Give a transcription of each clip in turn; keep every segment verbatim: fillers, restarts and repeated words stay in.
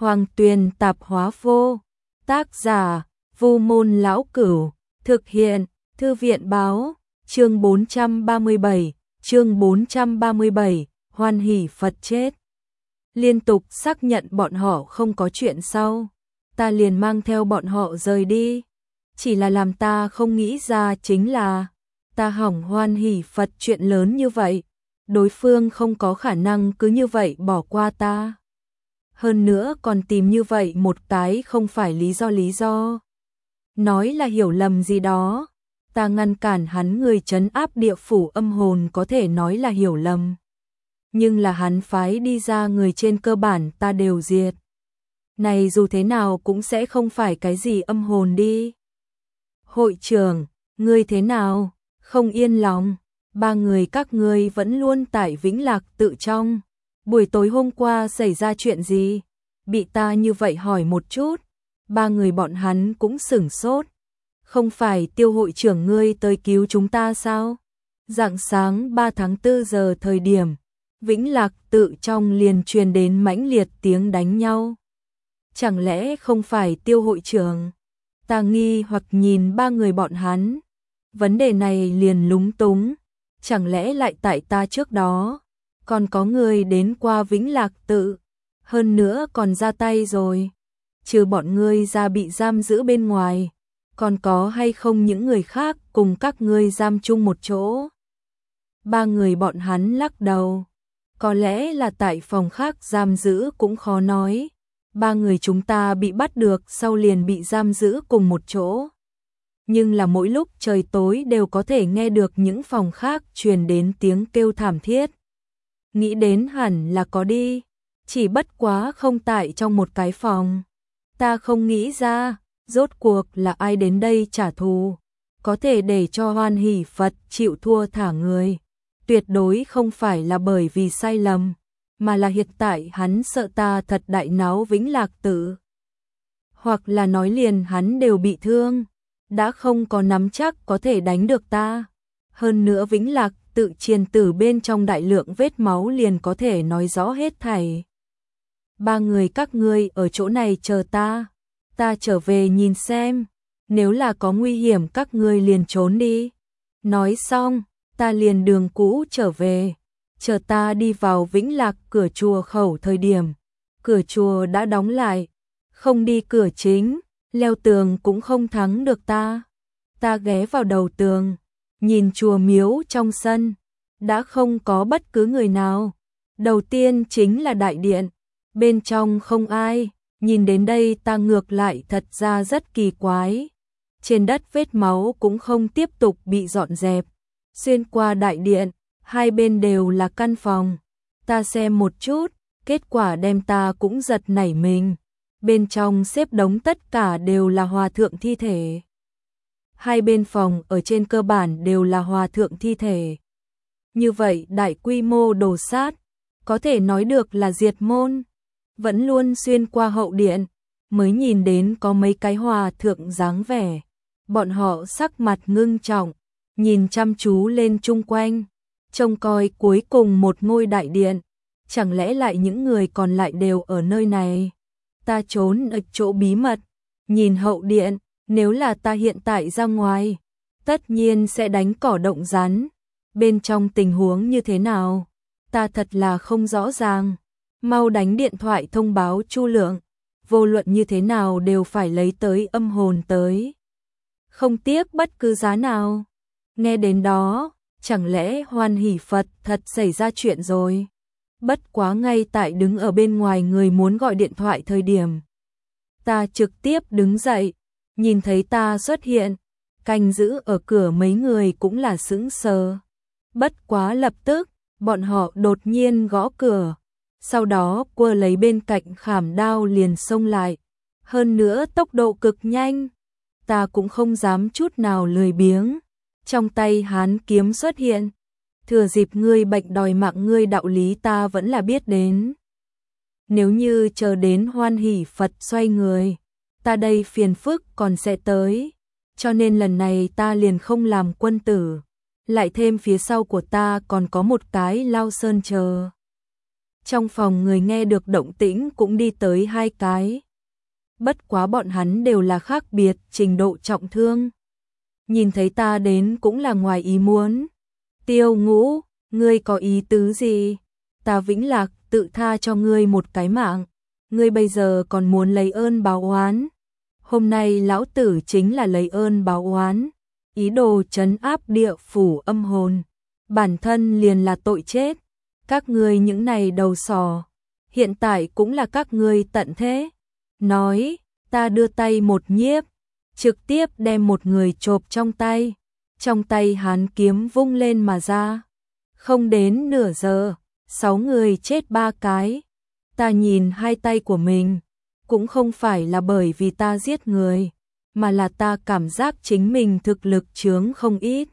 Hoàng Tuyền Tạp Hóa Vô. Tác giả: Vu Môn Lão Cửu. Thực hiện: Thư viện báo. Chương bốn trăm ba mươi bảy. Chương bốn trăm ba mươi bảy. Hoan hỉ Phật chết. Liên tục xác nhận bọn họ không có chuyện sau, ta liền mang theo bọn họ rời đi. Chỉ là làm ta không nghĩ ra chính là ta hỏng hoan hỉ Phật chuyện lớn như vậy, đối phương không có khả năng cứ như vậy bỏ qua ta. Hơn nữa còn tìm như vậy một cái không phải lý do lý do. Nói là hiểu lầm gì đó, ta ngăn cản hắn người trấn áp địa phủ âm hồn có thể nói là hiểu lầm. Nhưng là hắn phái đi ra người trên cơ bản ta đều diệt. Này dù thế nào cũng sẽ không phải cái gì âm hồn đi. Hội trưởng, ngươi thế nào? Không yên lòng. Ba người các ngươi vẫn luôn tại Vĩnh Lạc tự trong. Buổi tối hôm qua xảy ra chuyện gì? Bị ta như vậy hỏi một chút. Ba người bọn hắn cũng sửng sốt. Không phải Tiêu hội trưởng ngươi tới cứu chúng ta sao? Rạng sáng ba tháng tư giờ thời điểm, Vĩnh Lạc tự trong liền truyền đến mãnh liệt tiếng đánh nhau. Chẳng lẽ không phải Tiêu hội trưởng? Ta nghi hoặc nhìn ba người bọn hắn. Vấn đề này liền lúng túng. Chẳng lẽ lại tại ta trước đó còn có người đến qua Vĩnh Lạc tự, hơn nữa còn ra tay rồi. Trừ bọn ngươi ra bị giam giữ bên ngoài, còn có hay không những người khác cùng các ngươi giam chung một chỗ? Ba người bọn hắn lắc đầu. Có lẽ là tại phòng khác giam giữ cũng khó nói. Ba người chúng ta bị bắt được sau liền bị giam giữ cùng một chỗ. Nhưng là mỗi lúc trời tối đều có thể nghe được những phòng khác truyền đến tiếng kêu thảm thiết. Nghĩ đến hẳn là có đi, chỉ bất quá không tại trong một cái phòng. Ta không nghĩ ra, rốt cuộc là ai đến đây trả thù, có thể để cho hoan hỉ Phật chịu thua thả người. Tuyệt đối không phải là bởi vì sai lầm, mà là hiện tại hắn sợ ta thật đại náo Vĩnh Lạc tự. Hoặc là nói liền hắn đều bị thương, đã không có nắm chắc có thể đánh được ta. Hơn nữa Vĩnh Lạc tự triền tử bên trong đại lượng vết máu liền có thể nói rõ hết thảy. Ba người các ngươi ở chỗ này chờ ta, ta trở về nhìn xem, nếu là có nguy hiểm các ngươi liền trốn đi. Nói xong, ta liền đường cũ trở về, chờ ta đi vào Vĩnh Lạc cửa chùa khẩu thời điểm, cửa chùa đã đóng lại, không đi cửa chính, leo tường cũng không thắng được ta. Ta ghé vào đầu tường, nhìn chùa miếu trong sân, đã không có bất cứ người nào. Đầu tiên chính là đại điện, bên trong không ai, nhìn đến đây ta ngược lại thật ra rất kỳ quái. Trên đất vết máu cũng không tiếp tục bị dọn dẹp. Xuyên qua đại điện, hai bên đều là căn phòng. Ta xem một chút, kết quả đem ta cũng giật nảy mình. Bên trong xếp đống tất cả đều là hòa thượng thi thể. Hai bên phòng ở trên cơ bản đều là hòa thượng thi thể. Như vậy đại quy mô đồ sát, có thể nói được là diệt môn. Vẫn luôn xuyên qua hậu điện, mới nhìn đến có mấy cái hòa thượng dáng vẻ. Bọn họ sắc mặt ngưng trọng, nhìn chăm chú lên chung quanh, trông coi cuối cùng một ngôi đại điện. Chẳng lẽ lại những người còn lại đều ở nơi này? Ta trốn ở chỗ bí mật, nhìn hậu điện, nếu là ta hiện tại ra ngoài, tất nhiên sẽ đánh cỏ động rắn. Bên trong tình huống như thế nào, ta thật là không rõ ràng. Mau đánh điện thoại thông báo Chu Lượng, vô luận như thế nào đều phải lấy tới âm hồn tới. Không tiếc bất cứ giá nào. Nghe đến đó, chẳng lẽ hoan hỉ Phật thật xảy ra chuyện rồi? Bất quá ngay tại đứng ở bên ngoài người muốn gọi điện thoại thời điểm, ta trực tiếp đứng dậy, nhìn thấy ta xuất hiện, canh giữ ở cửa mấy người cũng là sững sờ. Bất quá lập tức, bọn họ đột nhiên gõ cửa, sau đó quơ lấy bên cạnh khảm đao liền xông lại, hơn nữa tốc độ cực nhanh. Ta cũng không dám chút nào lười biếng, trong tay hán kiếm xuất hiện. Thừa dịp ngươi bệnh đòi mạng ngươi đạo lý ta vẫn là biết đến. Nếu như chờ đến hoan hỉ Phật xoay người, ta đây phiền phức còn sẽ tới. Cho nên lần này ta liền không làm quân tử. Lại thêm phía sau của ta còn có một cái Lao Sơn chờ. Trong phòng người nghe được động tĩnh cũng đi tới hai cái. Bất quá bọn hắn đều là khác biệt trình độ trọng thương. Nhìn thấy ta đến cũng là ngoài ý muốn. Tiêu Ngũ, ngươi có ý tứ gì? Ta Vĩnh Lạc tự tha cho ngươi một cái mạng. Ngươi bây giờ còn muốn lấy ơn báo oán. Hôm nay lão tử chính là lấy ơn báo oán. Ý đồ trấn áp địa phủ âm hồn. Bản thân liền là tội chết. Các ngươi những này đầu sò. Hiện tại cũng là các ngươi tận thế. Nói, ta đưa tay một nhiếp. Trực tiếp đem một người chộp trong tay. Trong tay hắn kiếm vung lên mà ra. Không đến nửa giờ, sáu người chết ba cái. Ta nhìn hai tay của mình, cũng không phải là bởi vì ta giết người, mà là ta cảm giác chính mình thực lực chướng không ít.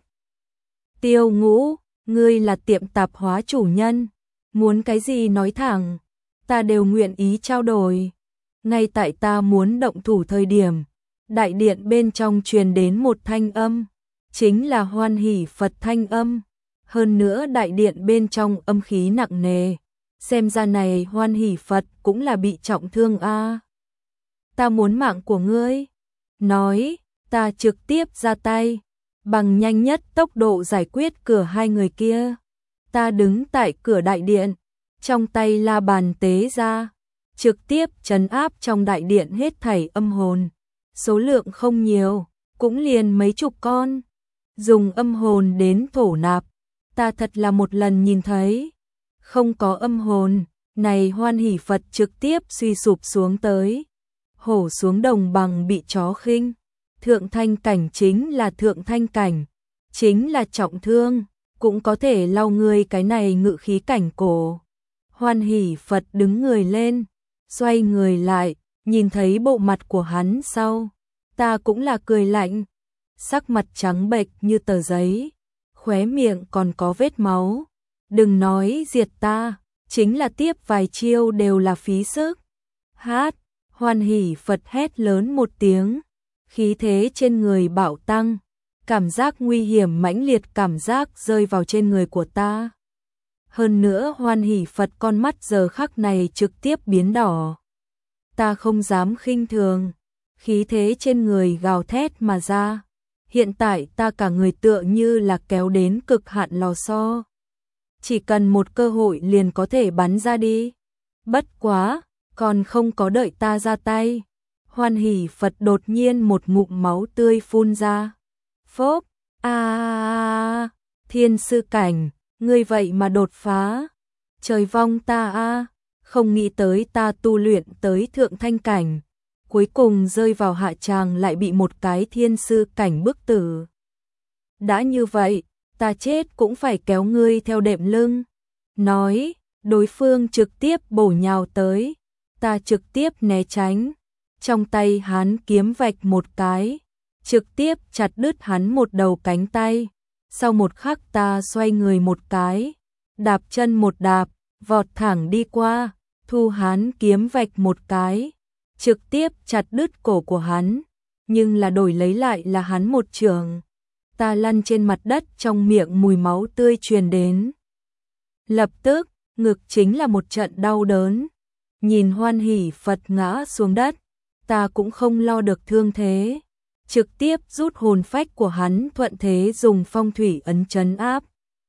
Tiêu Ngũ, ngươi là tiệm tạp hóa chủ nhân, muốn cái gì nói thẳng, ta đều nguyện ý trao đổi. Ngay tại ta muốn động thủ thời điểm, đại điện bên trong truyền đến một thanh âm, chính là Hoan Hỷ Phật thanh âm. Hơn nữa đại điện bên trong âm khí nặng nề, xem ra này Hoan Hỷ Phật cũng là bị trọng thương a. À. Ta muốn mạng của ngươi. Nói, ta trực tiếp ra tay, bằng nhanh nhất tốc độ giải quyết cửa hai người kia. Ta đứng tại cửa đại điện, trong tay la bàn tế ra, trực tiếp trấn áp trong đại điện hết thảy âm hồn. Số lượng không nhiều, cũng liền mấy chục con. Dùng âm hồn đến thổ nạp, ta thật là một lần nhìn thấy. Không có âm hồn, này Hoan Hỷ Phật trực tiếp suy sụp xuống tới. Hổ xuống đồng bằng bị chó khinh. Thượng thanh cảnh chính là thượng thanh cảnh, chính là trọng thương, cũng có thể lau ngươi cái này ngự khí cảnh cổ. Hoan Hỷ Phật đứng người lên, xoay người lại, nhìn thấy bộ mặt của hắn sau. Ta cũng là cười lạnh, sắc mặt trắng bệch như tờ giấy, khóe miệng còn có vết máu. Đừng nói diệt ta, chính là tiếp vài chiêu đều là phí sức. Hát, Hoan Hỷ Phật hét lớn một tiếng, khí thế trên người bạo tăng, cảm giác nguy hiểm mãnh liệt cảm giác rơi vào trên người của ta. Hơn nữa Hoan Hỷ Phật con mắt giờ khắc này trực tiếp biến đỏ. Ta không dám khinh thường, khí thế trên người gào thét mà ra. Hiện tại ta cả người tựa như là kéo đến cực hạn lò xo. Chỉ cần một cơ hội liền có thể bắn ra đi. Bất quá, còn không có đợi ta ra tay. Hoan Hỷ Phật đột nhiên một ngụm máu tươi phun ra. Phốp, a à, thiên sư cảnh, ngươi vậy mà đột phá. Trời vong ta a, không nghĩ tới ta tu luyện tới thượng thanh cảnh. Cuối cùng rơi vào hạ tràng lại bị một cái thiên sư cảnh bức tử. Đã như vậy, ta chết cũng phải kéo ngươi theo đệm lưng. Nói, đối phương trực tiếp bổ nhào tới, ta trực tiếp né tránh. Trong tay hắn kiếm vạch một cái, trực tiếp chặt đứt hắn một đầu cánh tay. Sau một khắc ta xoay người một cái, đạp chân một đạp, vọt thẳng đi qua, thu hắn kiếm vạch một cái, trực tiếp chặt đứt cổ của hắn, nhưng là đổi lấy lại là hắn một chưởng. Ta lăn trên mặt đất, trong miệng mùi máu tươi truyền đến. Lập tức, ngực chính là một trận đau đớn. Nhìn Hoan Hỷ Phật ngã xuống đất, ta cũng không lo được thương thế, trực tiếp rút hồn phách của hắn, thuận thế dùng phong thủy ấn trấn áp.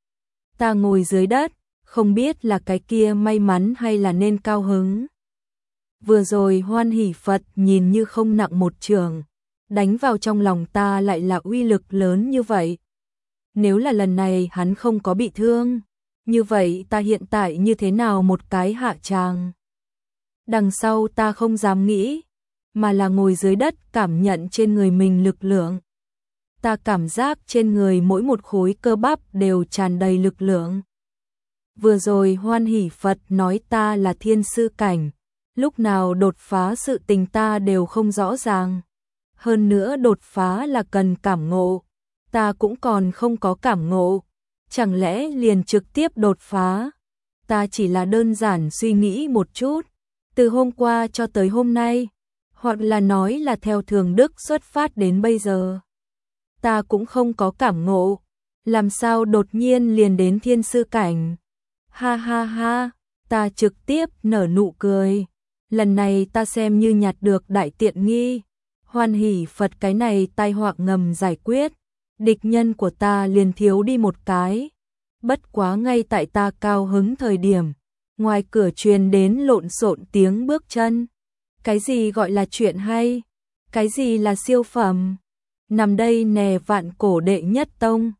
Ta ngồi dưới đất, không biết là cái kia may mắn hay là nên cao hứng. Vừa rồi Hoan Hỷ Phật nhìn như không nặng một chưởng, đánh vào trong lòng ta lại là uy lực lớn như vậy. Nếu là lần này hắn không có bị thương, như vậy ta hiện tại như thế nào một cái hạ tràng. Đằng sau ta không dám nghĩ, mà là ngồi dưới đất cảm nhận trên người mình lực lượng. Ta cảm giác trên người mỗi một khối cơ bắp đều tràn đầy lực lượng. Vừa rồi Hoan Hỷ Phật nói ta là thiên sư cảnh, lúc nào đột phá sự tình ta đều không rõ ràng. Hơn nữa đột phá là cần cảm ngộ, ta cũng còn không có cảm ngộ, chẳng lẽ liền trực tiếp đột phá. Ta chỉ là đơn giản suy nghĩ một chút, từ hôm qua cho tới hôm nay, hoặc là nói là theo thường đức xuất phát đến bây giờ. Ta cũng không có cảm ngộ, làm sao đột nhiên liền đến thiên sư cảnh. Ha ha ha, Ta trực tiếp nở nụ cười. Lần này ta xem như nhặt được đại tiện nghi. Hoan hỉ Phật, cái này tai họa ngầm giải quyết. Địch nhân của ta liền thiếu đi một cái. Bất quá ngay tại ta cao hứng thời điểm, ngoài cửa truyền đến lộn xộn tiếng bước chân. Cái gì gọi là chuyện hay? Cái gì là siêu phẩm? Nằm đây nè, Vạn Cổ đệ nhất tông.